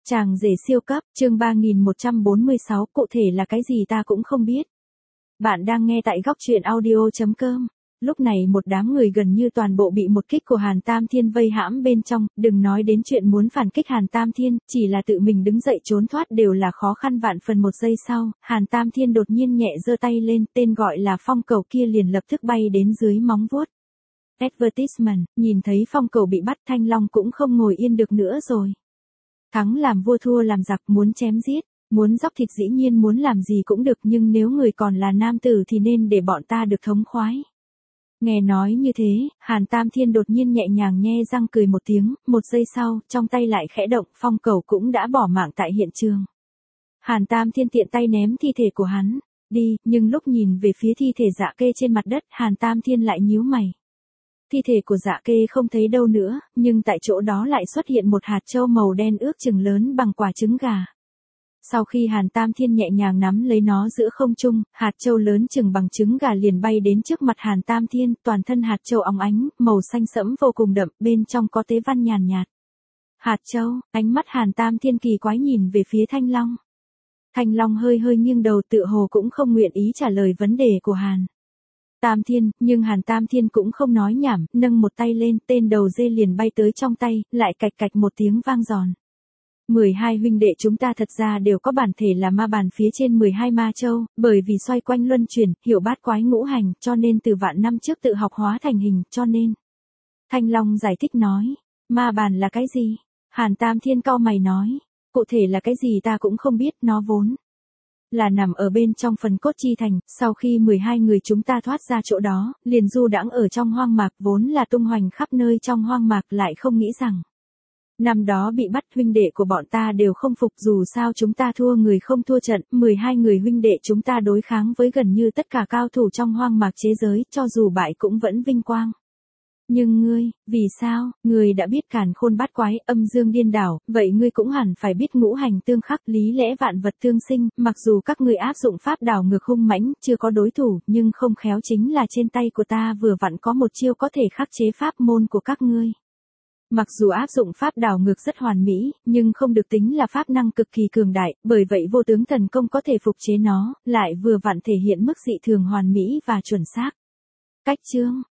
Chàng rể siêu cấp, chương 3146, cụ thể là cái gì ta cũng không biết. Bạn đang nghe tại góc truyện audio.com. Lúc này một đám người gần như toàn bộ bị một kích của Hàn Tam Thiên vây hãm bên trong, đừng nói đến chuyện muốn phản kích Hàn Tam Thiên, chỉ là tự mình đứng dậy trốn thoát đều là khó khăn vạn phần. Một giây sau, Hàn Tam Thiên đột nhiên nhẹ giơ tay lên, tên gọi là phong cầu kia liền lập tức bay đến dưới móng vuốt. Advertisement, nhìn thấy phong cầu bị bắt, Thanh Long cũng không ngồi yên được nữa rồi. Thắng làm vua thua làm giặc, muốn chém giết, muốn dóc thịt dĩ nhiên muốn làm gì cũng được, nhưng nếu người còn là nam tử thì nên để bọn ta được thống khoái. Nghe nói như thế, Hàn Tam Thiên đột nhiên nhẹ nhàng nhe răng cười một tiếng, một giây sau, trong tay lại khẽ động, phong cầu cũng đã bỏ mạng tại hiện trường. Hàn Tam Thiên tiện tay ném thi thể của hắn đi, nhưng lúc nhìn về phía thi thể Dạ Kê trên mặt đất, Hàn Tam Thiên lại nhíu mày. Thi thể của Dạ Kê không thấy đâu nữa, nhưng tại chỗ đó lại xuất hiện một hạt châu màu đen ước chừng lớn bằng quả trứng gà. Sau khi Hàn Tam Thiên nhẹ nhàng nắm lấy nó giữa không trung, hạt châu lớn chừng bằng trứng gà liền bay đến trước mặt Hàn Tam Thiên, toàn thân hạt châu óng ánh, màu xanh sẫm vô cùng đậm, bên trong có tế văn nhàn nhạt. Hạt châu, ánh mắt Hàn Tam Thiên kỳ quái nhìn về phía Thanh Long. Thanh Long hơi hơi nghiêng đầu, tựa hồ cũng không nguyện ý trả lời vấn đề của Hàn Tam Thiên, nhưng Hàn Tam Thiên cũng không nói nhảm, nâng một tay lên, tên đầu dê liền bay tới trong tay, lại cạch cạch một tiếng vang giòn. 12 huynh đệ chúng ta thật ra đều có bản thể là ma bàn phía trên 12 ma châu, bởi vì xoay quanh luân chuyển, hiểu bát quái ngũ hành, cho nên từ vạn năm trước tự học hóa thành hình, cho nên. Thanh Long giải thích nói, ma bàn là cái gì? Hàn Tam Thiên cau mày nói, cụ thể là cái gì ta cũng không biết, nó vốn là nằm ở bên trong phần cốt chi thành, sau khi 12 người chúng ta thoát ra chỗ đó, liền du đãng ở trong hoang mạc, vốn là tung hoành khắp nơi trong hoang mạc, lại không nghĩ rằng năm đó bị bắt, huynh đệ của bọn ta đều không phục, dù sao chúng ta thua người không thua trận, 12 người huynh đệ chúng ta đối kháng với gần như tất cả cao thủ trong hoang mạc chế giới, cho dù bại cũng vẫn vinh quang. Nhưng ngươi, vì sao, ngươi đã biết càn khôn bát quái, âm dương điên đảo, vậy ngươi cũng hẳn phải biết ngũ hành tương khắc, lý lẽ vạn vật tương sinh, mặc dù các ngươi áp dụng pháp đảo ngược hung mãnh, chưa có đối thủ, nhưng không khéo chính là trên tay của ta vừa vặn có một chiêu có thể khắc chế pháp môn của các ngươi. Mặc dù áp dụng pháp đảo ngược rất hoàn mỹ, nhưng không được tính là pháp năng cực kỳ cường đại, bởi vậy vô tướng thần công có thể phục chế nó, lại vừa vặn thể hiện mức dị thường hoàn mỹ và chuẩn xác. Cách chương,